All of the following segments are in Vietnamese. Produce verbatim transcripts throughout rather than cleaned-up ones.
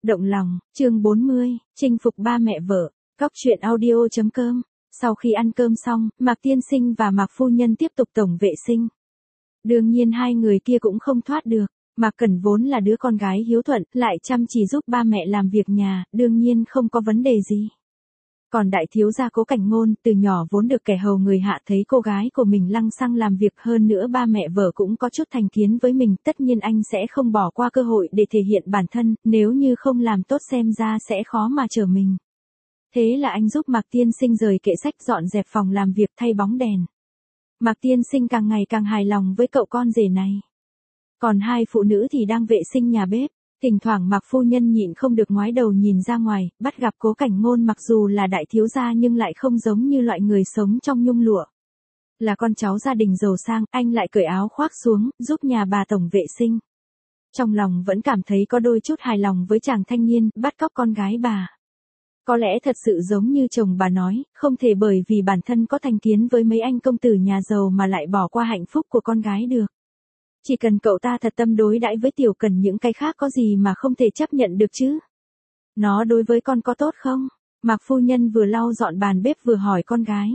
Động lòng, chương bốn mươi, chinh phục ba mẹ vợ, Cóc truyện audio chấm com. Sau khi ăn cơm xong, Mạc Tiên Sinh và Mạc Phu Nhân tiếp tục tổng vệ sinh. Đương nhiên hai người kia cũng không thoát được. Mạc Cẩn vốn là đứa con gái hiếu thuận, lại chăm chỉ giúp ba mẹ làm việc nhà, đương nhiên không có vấn đề gì. Còn đại thiếu gia Cố Cảnh Ngôn, từ nhỏ vốn được kẻ hầu người hạ thấy cô gái của mình lăng xăng làm việc, hơn nữa ba mẹ vợ cũng có chút thành kiến với mình, tất nhiên anh sẽ không bỏ qua cơ hội để thể hiện bản thân, nếu như không làm tốt xem ra sẽ khó mà trở mình. Thế là anh giúp Mạc Tiên Sinh rời kệ sách, dọn dẹp phòng làm việc, thay bóng đèn. Mạc Tiên Sinh càng ngày càng hài lòng với cậu con rể này. Còn hai phụ nữ thì đang vệ sinh nhà bếp. Thỉnh thoảng Mạc Phu Nhân nhịn không được ngoái đầu nhìn ra ngoài, bắt gặp Cố Cảnh Ngôn mặc dù là đại thiếu gia nhưng lại không giống như loại người sống trong nhung lụa. Là con cháu gia đình giàu sang, anh lại cởi áo khoác xuống, giúp nhà bà tổng vệ sinh. Trong lòng vẫn cảm thấy có đôi chút hài lòng với chàng thanh niên, bắt cóc con gái bà. Có lẽ thật sự giống như chồng bà nói, không thể bởi vì bản thân có thành kiến với mấy anh công tử nhà giàu mà lại bỏ qua hạnh phúc của con gái được. Chỉ cần cậu ta thật tâm đối đãi với Tiểu Cần, những cái khác có gì mà không thể chấp nhận được chứ? Nó đối với con có tốt không? Mạc Phu Nhân vừa lau dọn bàn bếp vừa hỏi con gái.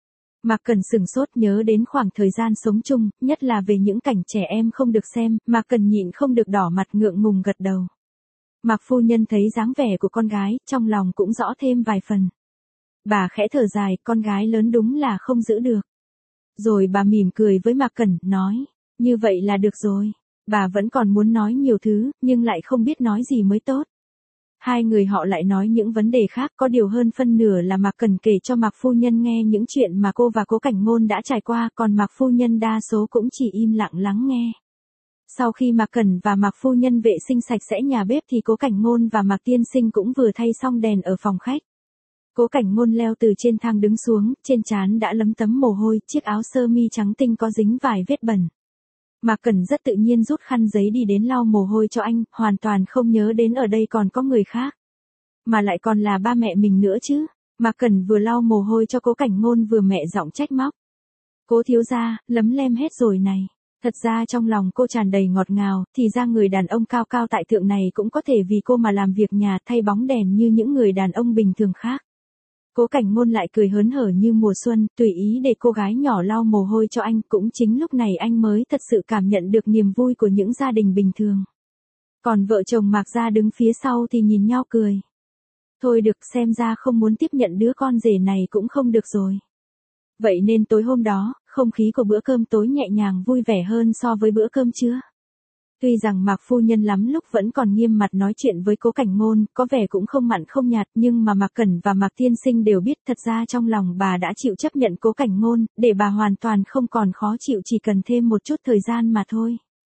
Mạc Cần sửng sốt, nhớ đến khoảng thời gian sống chung, nhất là về những cảnh trẻ em không được xem, Mạc Cần nhịn không được đỏ mặt ngượng ngùng gật đầu. Mạc Phu Nhân thấy dáng vẻ của con gái, trong lòng cũng rõ thêm vài phần. Bà khẽ thở dài, con gái lớn đúng là không giữ được. Rồi bà mỉm cười với Mạc Cần, nói. Như vậy là được rồi. Bà vẫn còn muốn nói nhiều thứ, nhưng lại không biết nói gì mới tốt. Hai người họ lại nói những vấn đề khác, có điều hơn phân nửa là Mạc Cần kể cho Mạc Phu Nhân nghe những chuyện mà cô và Cố Cảnh Ngôn đã trải qua, còn Mạc Phu Nhân đa số cũng chỉ im lặng lắng nghe. Sau khi Mạc Cần và Mạc Phu Nhân vệ sinh sạch sẽ nhà bếp thì Cố Cảnh Ngôn và Mạc Tiên Sinh cũng vừa thay xong đèn ở phòng khách. Cố Cảnh Ngôn leo từ trên thang đứng xuống, trên trán đã lấm tấm mồ hôi, chiếc áo sơ mi trắng tinh có dính vài vết bẩn. Mạc Cần rất tự nhiên rút khăn giấy đi đến lau mồ hôi cho anh, hoàn toàn không nhớ đến ở đây còn có người khác. Mà lại còn là ba mẹ mình nữa chứ. Mạc Cần vừa lau mồ hôi cho Cố Cảnh Ngôn vừa mẹ giọng trách móc. Cố thiếu gia, lấm lem hết rồi này. Thật ra trong lòng cô tràn đầy ngọt ngào, thì ra người đàn ông cao cao tại thượng này cũng có thể vì cô mà làm việc nhà, thay bóng đèn như những người đàn ông bình thường khác. Cố Cảnh Ngôn lại cười hớn hở như mùa xuân, tùy ý để cô gái nhỏ lau mồ hôi cho anh, cũng chính lúc này anh mới thật sự cảm nhận được niềm vui của những gia đình bình thường. Còn vợ chồng Mạc gia đứng phía sau thì nhìn nhau cười. Thôi được, xem ra không muốn tiếp nhận đứa con rể này cũng không được rồi. Vậy nên tối hôm đó, không khí của bữa cơm tối nhẹ nhàng vui vẻ hơn so với bữa cơm trưa. Tuy rằng Mạc Phu Nhân lắm lúc vẫn còn nghiêm mặt nói chuyện với Cố Cảnh Ngôn, có vẻ cũng không mặn không nhạt, nhưng mà Mạc Cẩn và Mạc Tiên Sinh đều biết thật ra trong lòng bà đã chịu chấp nhận Cố Cảnh Ngôn, để bà hoàn toàn không còn khó chịu, chỉ cần thêm một chút thời gian mà thôi.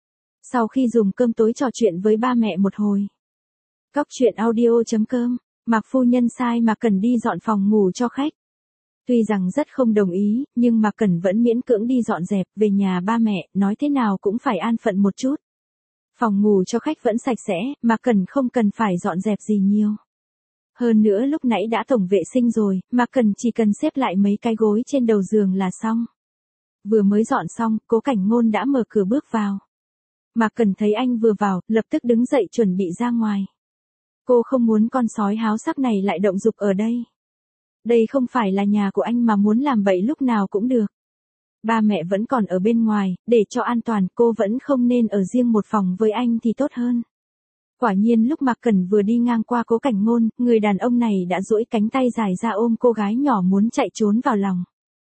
Sau khi dùng cơm tối trò chuyện với ba mẹ một hồi. Cóc truyện audio chấm com, Mạc Phu Nhân sai Mạc Cẩn đi dọn phòng ngủ cho khách. Tuy rằng rất không đồng ý, nhưng Mạc Cẩn vẫn miễn cưỡng đi dọn dẹp, về nhà ba mẹ, nói thế nào cũng phải an phận một chút. Phòng ngủ cho khách vẫn sạch sẽ, Mạc Cẩn không cần phải dọn dẹp gì nhiều. Hơn nữa lúc nãy đã tổng vệ sinh rồi, Mạc Cẩn chỉ cần xếp lại mấy cái gối trên đầu giường là xong. Vừa mới dọn xong, Cố Cảnh Ngôn đã mở cửa bước vào. Mạc Cẩn thấy anh vừa vào, lập tức đứng dậy chuẩn bị ra ngoài. Cô không muốn con sói háo sắc này lại động dục ở đây. Đây không phải là nhà của anh mà muốn làm bậy lúc nào cũng được. Ba mẹ vẫn còn ở bên ngoài, để cho an toàn cô vẫn không nên ở riêng một phòng với anh thì tốt hơn. Quả nhiên lúc Mạc Cẩn vừa đi ngang qua Cố Cảnh Ngôn, người đàn ông này đã duỗi cánh tay dài ra ôm cô gái nhỏ muốn chạy trốn vào lòng.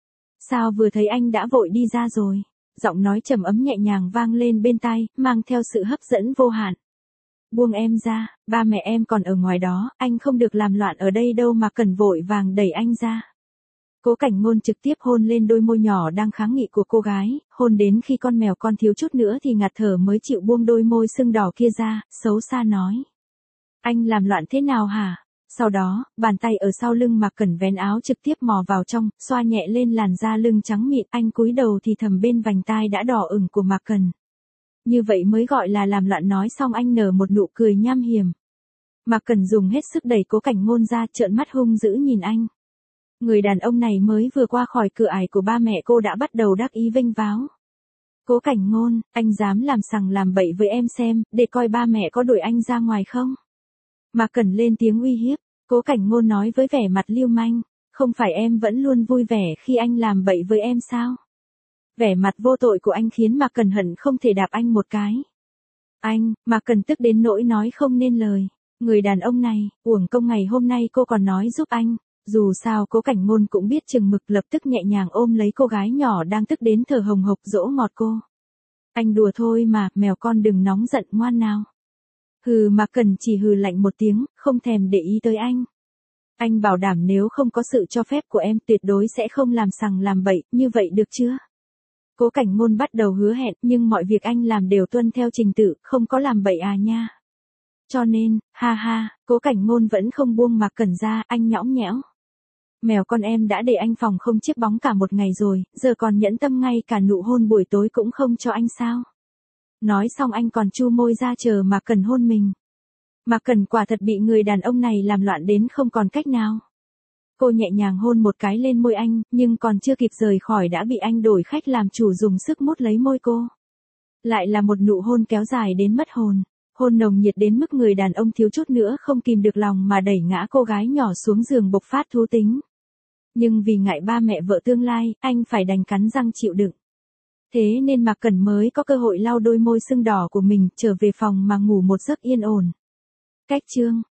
Sao vừa thấy anh đã vội đi ra rồi? Giọng nói trầm ấm nhẹ nhàng vang lên bên tai, mang theo sự hấp dẫn vô hạn. Buông em ra, ba mẹ em còn ở ngoài đó, anh không được làm loạn ở đây đâu. Mạc Cẩn vội vàng đẩy anh ra. Cố Cảnh Ngôn trực tiếp hôn lên đôi môi nhỏ đang kháng nghị của cô gái, hôn đến khi con mèo con thiếu chút nữa thì ngạt thở mới chịu buông đôi môi sưng đỏ kia ra, xấu xa nói. Anh làm loạn thế nào hả? Sau đó, bàn tay ở sau lưng Mạc Cẩn vén áo trực tiếp mò vào trong, xoa nhẹ lên làn da lưng trắng mịn, anh cúi đầu thì thầm bên vành tai đã đỏ ửng của Mạc Cẩn. Như vậy mới gọi là làm loạn, nói xong anh nở một nụ cười nham hiểm. Mạc Cẩn dùng hết sức đẩy Cố Cảnh Ngôn ra, trợn mắt hung dữ nhìn anh. Người đàn ông này mới vừa qua khỏi cửa ải của ba mẹ cô đã bắt đầu đắc ý vênh váo. Cố Cảnh Ngôn, anh dám làm sằng làm bậy với em xem, để coi ba mẹ có đuổi anh ra ngoài không? Mạc Cẩn lên tiếng uy hiếp, Cố Cảnh Ngôn nói với vẻ mặt lưu manh, không phải em vẫn luôn vui vẻ khi anh làm bậy với em sao? Vẻ mặt vô tội của anh khiến Mạc Cẩn hận không thể đạp anh một cái. Anh, Mạc Cẩn tức đến nỗi nói không nên lời. Người đàn ông này, uổng công ngày hôm nay cô còn nói giúp anh. Dù sao Cố Cảnh Ngôn cũng biết chừng mực, lập tức nhẹ nhàng ôm lấy cô gái nhỏ đang tức đến thở hồng hộc dỗ ngọt cô. Anh đùa thôi mà, mèo con đừng nóng giận ngoan nào. Hừ, Mạc Cẩn chỉ hừ lạnh một tiếng, không thèm để ý tới anh. Anh bảo đảm nếu không có sự cho phép của em tuyệt đối sẽ không làm sằng làm bậy, như vậy được chưa? Cố Cảnh Ngôn bắt đầu hứa hẹn, nhưng mọi việc anh làm đều tuân theo trình tự, không có làm bậy à nha. Cho nên, ha ha, Cố Cảnh Ngôn vẫn không buông Mạc Cẩn ra, anh nhõng nhẽo. Mèo con em đã để anh phòng không chiếc bóng cả một ngày rồi, giờ còn nhẫn tâm ngay cả nụ hôn buổi tối cũng không cho anh sao? Nói xong anh còn chu môi ra chờ Mạc Cẩn hôn mình. Mạc Cẩn quả thật bị người đàn ông này làm loạn đến không còn cách nào. Cô nhẹ nhàng hôn một cái lên môi anh, nhưng còn chưa kịp rời khỏi đã bị anh đổi khách làm chủ dùng sức mút lấy môi cô. Lại là một nụ hôn kéo dài đến mất hồn. Hôn nồng nhiệt đến mức người đàn ông thiếu chút nữa không kìm được lòng mà đẩy ngã cô gái nhỏ xuống giường bộc phát thú tính. Nhưng vì ngại ba mẹ vợ tương lai, anh phải đành cắn răng chịu đựng. Thế nên Mạc Cẩn mới có cơ hội lau đôi môi sưng đỏ của mình, trở về phòng mà ngủ một giấc yên ổn. Cách chương